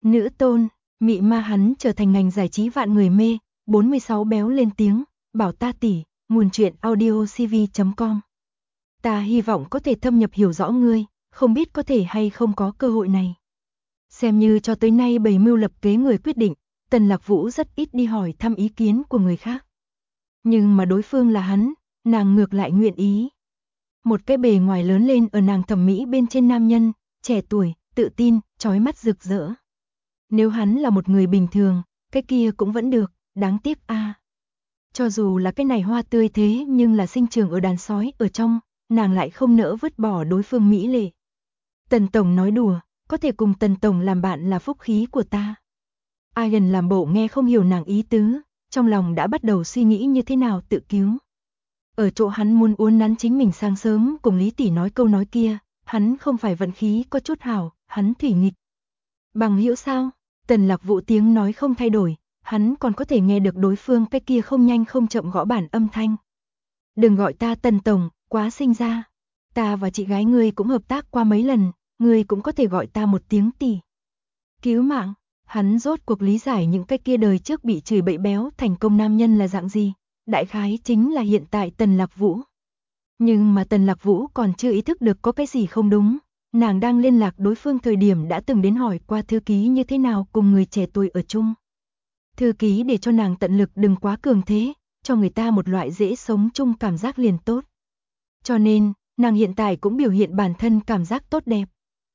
Nữ tôn, mị ma hắn trở thành ngành giải trí vạn người mê. 46 béo lên tiếng, bảo ta tỷ, nguồn truyện audio cv.com. Ta hy vọng có thể thâm nhập hiểu rõ ngươi, không biết có thể hay không có cơ hội này. Xem như cho tới nay bày mưu lập kế người quyết định, Tần Lạc Vũ rất ít đi hỏi thăm ý kiến của người khác. Nhưng mà đối phương là hắn, nàng ngược lại nguyện ý. Một cái bề ngoài lớn lên ở nàng thẩm mỹ bên trên nam nhân, trẻ tuổi, tự tin, chói mắt rực rỡ. Nếu hắn là một người bình thường, cái kia cũng vẫn được, đáng tiếc a. Cho dù là cái này hoa tươi thế nhưng là sinh trưởng ở đàn sói ở trong, nàng lại không nỡ vứt bỏ đối phương mỹ lệ. Tần Tổng nói đùa, có thể cùng Tần Tổng làm bạn là phúc khí của ta. Ian làm bộ nghe không hiểu nàng ý tứ, trong lòng đã bắt đầu suy nghĩ như thế nào tự cứu. Ở chỗ hắn muốn uốn nắn chính mình sáng sớm cùng Lý Tỷ nói câu nói kia, hắn không phải vận khí có chút hảo, hắn thủy nghịch. Bằng hữu sao? Tần Lạc Vũ tiếng nói không thay đổi, hắn còn có thể nghe được đối phương cái kia không nhanh không chậm gõ bản âm thanh. Đừng gọi ta Tần Tổng, quá sinh ra. Ta và chị gái ngươi cũng hợp tác qua mấy lần, ngươi cũng có thể gọi ta một tiếng tỷ. Cứu mạng, hắn rốt cuộc lý giải những cái kia đời trước bị chửi bậy béo thành công nam nhân là dạng gì, đại khái chính là hiện tại Tần Lạc Vũ. Nhưng mà Tần Lạc Vũ còn chưa ý thức được có cái gì không đúng. Nàng đang liên lạc đối phương thời điểm đã từng đến hỏi qua thư ký như thế nào cùng người trẻ tuổi ở chung. Thư ký để cho nàng tận lực đừng quá cường thế, cho người ta một loại dễ sống chung cảm giác liền tốt. Cho nên, nàng hiện tại cũng biểu hiện bản thân cảm giác tốt đẹp.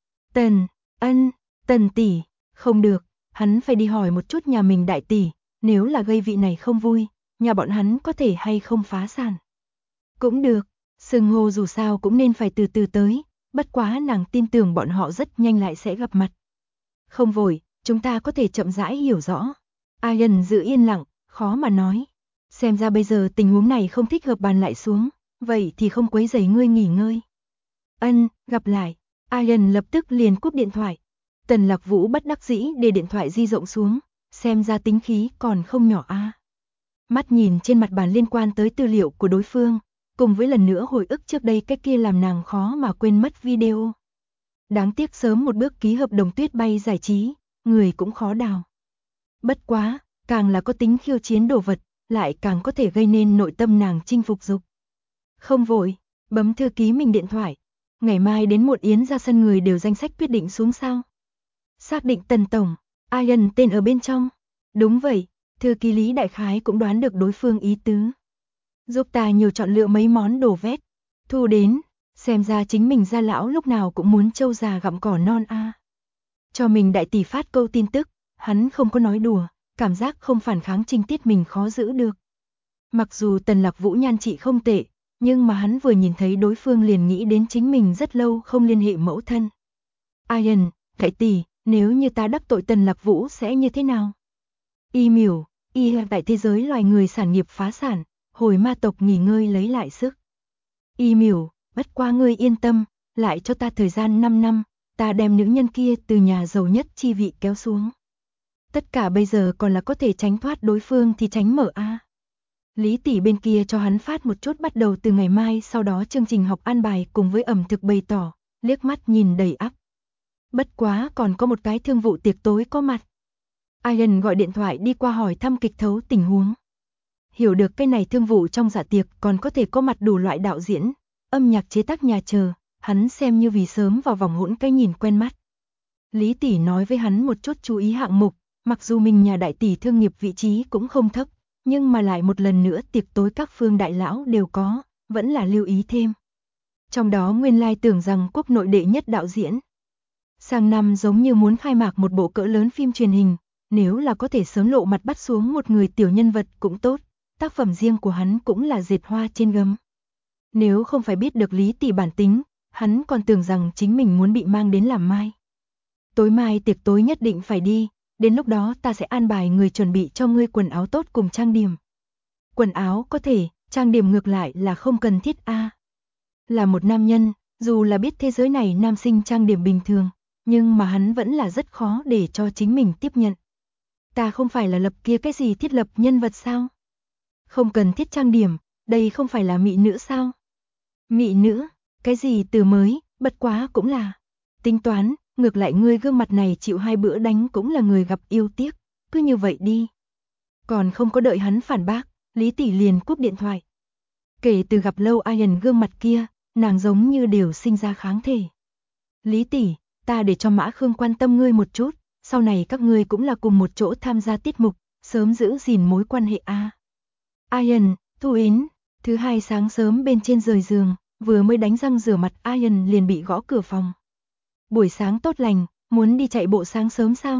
Tần tỷ, không được, hắn phải đi hỏi một chút nhà mình đại tỷ, nếu là gây vị này không vui, nhà bọn hắn có thể hay không phá sản. Cũng được, xưng hô dù sao cũng nên phải từ từ tới. Bất quá nàng tin tưởng bọn họ rất nhanh lại sẽ gặp mặt. Không vội, chúng ta có thể chậm rãi hiểu rõ. Ian giữ yên lặng, khó mà nói. Xem ra bây giờ tình huống này không thích hợp bàn lại xuống, vậy thì không quấy rầy ngươi nghỉ ngơi. Gặp lại. Ian lập tức liền cúp điện thoại. Tần Lạc Vũ bất đắc dĩ để điện thoại di rộng xuống, xem ra tính khí còn không nhỏ a. Mắt nhìn trên mặt bàn liên quan tới tư liệu của đối phương, cùng với lần nữa hồi ức trước đây cái kia làm nàng khó mà quên mất video. Đáng tiếc sớm một bước ký hợp đồng Tuyết Bay giải trí, người cũng khó đào. Bất quá, càng là có tính khiêu chiến đồ vật, lại càng có thể gây nên nội tâm nàng chinh phục dục. Không vội, bấm thư ký mình điện thoại. Ngày mai đến muộn yến ra sân người đều danh sách quyết định xuống sao? Xác định Tần Tổng, Ian tên ở bên trong. Đúng vậy, thư ký Lý đại khái cũng đoán được đối phương ý tứ. Giúp ta nhiều chọn lựa mấy món đồ vét. Thu đến, xem ra chính mình gia lão lúc nào cũng muốn trâu già gặm cỏ non a. Cho mình đại tỷ phát câu tin tức, hắn không có nói đùa, cảm giác không phản kháng trinh tiết mình khó giữ được. Mặc dù Tần Lạc Vũ nhan trị không tệ, nhưng mà hắn vừa nhìn thấy đối phương liền nghĩ đến chính mình rất lâu không liên hệ mẫu thân. Ian, đại tỷ, nếu như ta đắc tội Tần Lạc Vũ sẽ như thế nào? Tại thế giới loài người sản nghiệp phá sản, hồi ma tộc nghỉ ngơi lấy lại sức. Bất qua ngươi yên tâm, lại cho ta thời gian 5 năm, ta đem nữ nhân kia từ nhà giàu nhất chi vị kéo xuống. Tất cả bây giờ còn là có thể tránh thoát đối phương thì tránh mở a. Lý tỷ bên kia cho hắn phát một chút bắt đầu từ ngày mai, sau đó chương trình học an bài cùng với ẩm thực bày tỏ, liếc mắt nhìn đầy ắp. Bất quá còn có một cái thương vụ tiệc tối có mặt. Ian gọi điện thoại đi qua hỏi thăm kịch thấu tình huống. Hiểu được cái này thương vụ trong dạ tiệc còn có thể có mặt đủ loại đạo diễn, âm nhạc chế tác nhà chờ, hắn xem như vì sớm vào vòng hỗn cái nhìn quen mắt. Lý tỷ nói với hắn một chút chú ý hạng mục, mặc dù mình nhà đại tỷ thương nghiệp vị trí cũng không thấp, nhưng mà lại một lần nữa tiệc tối các phương đại lão đều có, vẫn là lưu ý thêm. Trong đó nguyên lai tưởng rằng quốc nội đệ nhất đạo diễn. Sang năm giống như muốn khai mạc một bộ cỡ lớn phim truyền hình, nếu là có thể sớm lộ mặt bắt xuống một người tiểu nhân vật cũng tốt, tác phẩm riêng của hắn cũng là dệt hoa trên gấm. Nếu không phải biết được Lý tỷ bản tính, hắn còn tưởng rằng chính mình muốn bị mang đến làm mai. Tối mai tiệc tối nhất định phải đi, đến lúc đó ta sẽ an bài người chuẩn bị cho ngươi quần áo tốt cùng trang điểm. Quần áo có thể, trang điểm ngược lại là không cần thiết a. Là một nam nhân, dù là biết thế giới này nam sinh trang điểm bình thường, nhưng mà hắn vẫn là rất khó để cho chính mình tiếp nhận. Ta không phải là lập kia cái gì thiết lập nhân vật sao? Không cần thiết trang điểm, đây không phải là mỹ nữ sao? Mỹ nữ, cái gì từ mới, bất quá cũng là tính toán, ngược lại ngươi gương mặt này chịu 2 bữa đánh cũng là người gặp yêu tiếc, cứ như vậy đi. Còn không có đợi hắn phản bác, Lý tỷ liền cúp điện thoại. Kể từ gặp Lâu Ian gương mặt kia, nàng giống như đều sinh ra kháng thể. Lý tỷ, ta để cho Mã Khương quan tâm ngươi một chút, sau này các ngươi cũng là cùng một chỗ tham gia tiết mục, sớm giữ gìn mối quan hệ a. Ian, Thu Yến, thứ hai sáng sớm bên trên rời giường, vừa mới đánh răng rửa mặt Ian liền bị gõ cửa phòng. Buổi sáng tốt lành, muốn đi chạy bộ sáng sớm sao?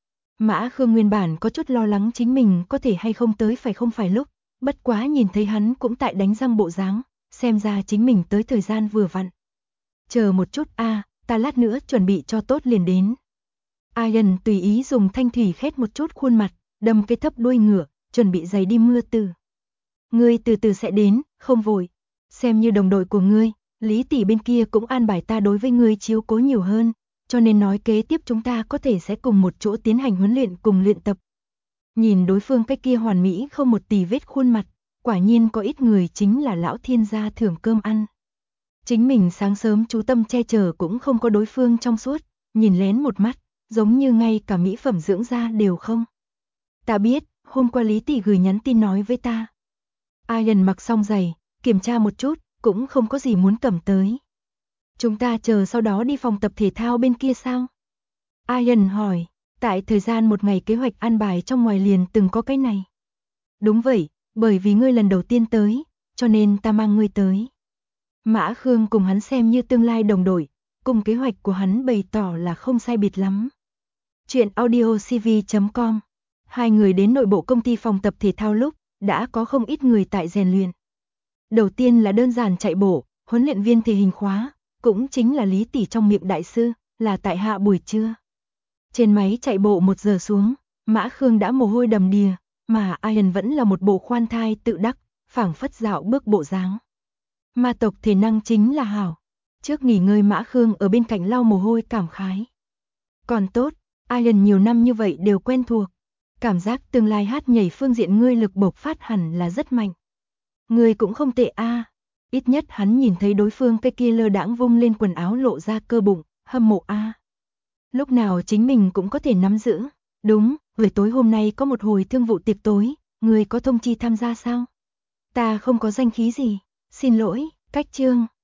Mã Khương nguyên bản có chút lo lắng chính mình có thể hay không tới phải không phải lúc, bất quá nhìn thấy hắn cũng tại đánh răng bộ dáng, xem ra chính mình tới thời gian vừa vặn. Chờ một chút a, ta lát nữa chuẩn bị cho tốt liền đến. Ian tùy ý dùng thanh thủy khét một chút khuôn mặt, đâm cái thấp đuôi ngựa, chuẩn bị giày đi mưa từ. Ngươi từ từ sẽ đến, không vội. Xem như đồng đội của ngươi, Lý tỷ bên kia cũng an bài ta đối với ngươi chiếu cố nhiều hơn, cho nên nói kế tiếp chúng ta có thể sẽ cùng một chỗ tiến hành huấn luyện cùng luyện tập. Nhìn đối phương cái kia hoàn mỹ không một tì vết khuôn mặt, quả nhiên có ít người chính là lão thiên gia thưởng cơm ăn. Chính mình sáng sớm chú tâm che chở cũng không có đối phương trong suốt, nhìn lén một mắt, giống như ngay cả mỹ phẩm dưỡng da đều không. Ta biết, hôm qua Lý tỷ gửi nhắn tin nói với ta. Ian mặc xong giày, kiểm tra một chút, cũng không có gì muốn cầm tới. Chúng ta chờ sau đó đi phòng tập thể thao bên kia sao? Ian hỏi, tại thời gian một ngày kế hoạch an bài trong ngoài liền từng có cái này. Đúng vậy, bởi vì ngươi lần đầu tiên tới, cho nên ta mang ngươi tới. Mã Khương cùng hắn xem như tương lai đồng đội, cùng kế hoạch của hắn bày tỏ là không sai biệt lắm. Chuyện audiocv.com. Hai người đến nội bộ công ty phòng tập thể thao lúc, đã có không ít người tại rèn luyện. Đầu tiên là đơn giản chạy bộ, huấn luyện viên thể hình khóa, cũng chính là Lý tỷ trong miệng đại sư, là tại hạ buổi trưa. Trên máy chạy bộ 1 giờ xuống, Mã Khương đã mồ hôi đầm đìa, mà Ian vẫn là một bộ khoan thai tự đắc, phảng phất dạo bước bộ dáng. Ma tộc thể năng chính là hảo. Trước nghỉ ngơi Mã Khương ở bên cạnh lau mồ hôi cảm khái. Còn tốt, Ian nhiều năm như vậy đều quen thuộc. Cảm giác tương lai hát nhảy phương diện ngươi lực bộc phát hẳn là rất mạnh. Ngươi cũng không tệ a. Ít nhất hắn nhìn thấy đối phương cái kia lơ đãng vung lên quần áo lộ ra cơ bụng, hâm mộ a. Lúc nào chính mình cũng có thể nắm giữ. Đúng, buổi tối hôm nay có một hồi thương vụ tiệc tối, ngươi có thông chi tham gia sao? Ta không có danh khí gì, xin lỗi, cách chương.